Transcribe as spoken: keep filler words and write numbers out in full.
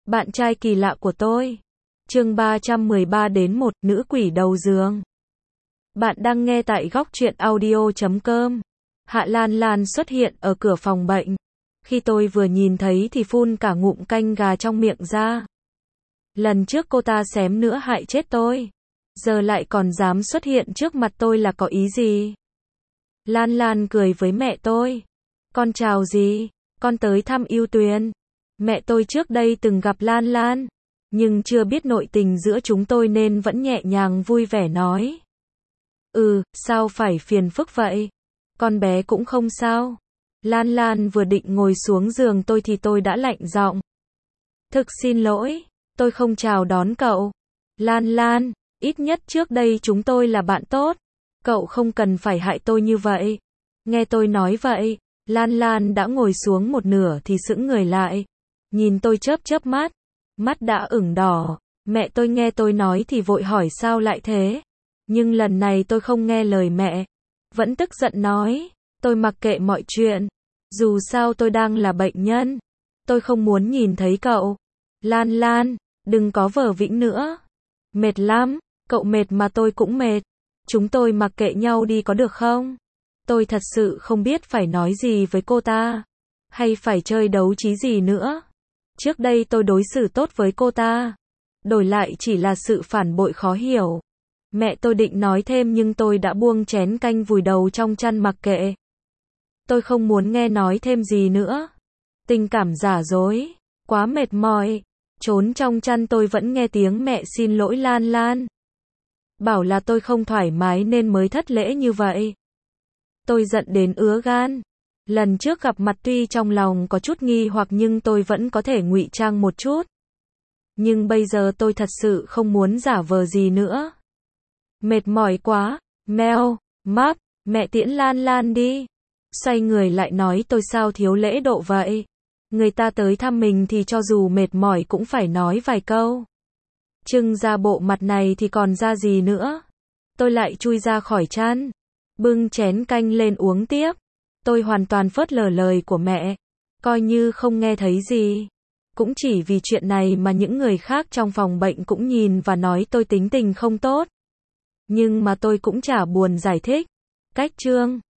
Bạn trai kỳ lạ của tôi. Chương ba trăm mười ba đến một, nữ quỷ đầu giường. Bạn đang nghe tại góc truyện audio chấm com. Hạ Lan Lan xuất hiện ở cửa phòng bệnh. Khi tôi vừa nhìn thấy thì phun cả ngụm canh gà trong miệng ra. Lần trước cô ta xém nữa hại chết tôi. Giờ lại còn dám xuất hiện trước mặt tôi là có ý gì? Lan Lan cười với mẹ tôi. Con chào gì? Con tới thăm Yêu Tuyền. Mẹ tôi trước đây từng gặp Lan Lan, nhưng chưa biết nội tình giữa chúng tôi nên vẫn nhẹ nhàng vui vẻ nói. Ừ, sao phải phiền phức vậy? Con bé cũng không sao. Lan Lan vừa định ngồi xuống giường tôi thì tôi đã lạnh giọng. Thực xin lỗi, tôi không chào đón cậu. Lan Lan, ít nhất trước đây chúng tôi là bạn tốt. Cậu không cần phải hại tôi như vậy. Nghe tôi nói vậy, Lan Lan đã ngồi xuống một nửa thì sững người lại. Nhìn tôi chớp chớp mắt, mắt đã ửng đỏ. Mẹ tôi nghe tôi nói thì vội hỏi sao lại thế. Nhưng lần này tôi không nghe lời mẹ. Vẫn tức giận nói, tôi mặc kệ mọi chuyện. Dù sao tôi đang là bệnh nhân. Tôi không muốn nhìn thấy cậu. Lan Lan, đừng có vờ vĩnh nữa. Mệt lắm, cậu mệt mà tôi cũng mệt. Chúng tôi mặc kệ nhau đi có được không? Tôi thật sự không biết phải nói gì với cô ta. Hay phải chơi đấu trí gì nữa. Trước đây tôi đối xử tốt với cô ta. Đổi lại chỉ là sự phản bội khó hiểu. Mẹ tôi định nói thêm nhưng tôi đã buông chén canh vùi đầu trong chăn mặc kệ. Tôi không muốn nghe nói thêm gì nữa. Tình cảm giả dối, quá mệt mỏi. Trốn trong chăn tôi vẫn nghe tiếng mẹ xin lỗi Lan Lan. Bảo là tôi không thoải mái nên mới thất lễ như vậy. Tôi giận đến ứa gan. Lần trước gặp mặt tuy trong lòng có chút nghi hoặc nhưng tôi vẫn có thể ngụy trang một chút. Nhưng bây giờ tôi thật sự không muốn giả vờ gì nữa. Mệt mỏi quá, meo, map, mẹ tiễn Lan Lan đi. Xoay người lại nói tôi sao thiếu lễ độ vậy. Người ta tới thăm mình thì cho dù mệt mỏi cũng phải nói vài câu. Trưng ra bộ mặt này thì còn ra gì nữa. Tôi lại chui ra khỏi chăn. Bưng chén canh lên uống tiếp. Tôi hoàn toàn phớt lờ lời của mẹ. Coi như không nghe thấy gì. Cũng chỉ vì chuyện này mà những người khác trong phòng bệnh cũng nhìn và nói tôi tính tình không tốt. Nhưng mà tôi cũng chả buồn giải thích. Cách chương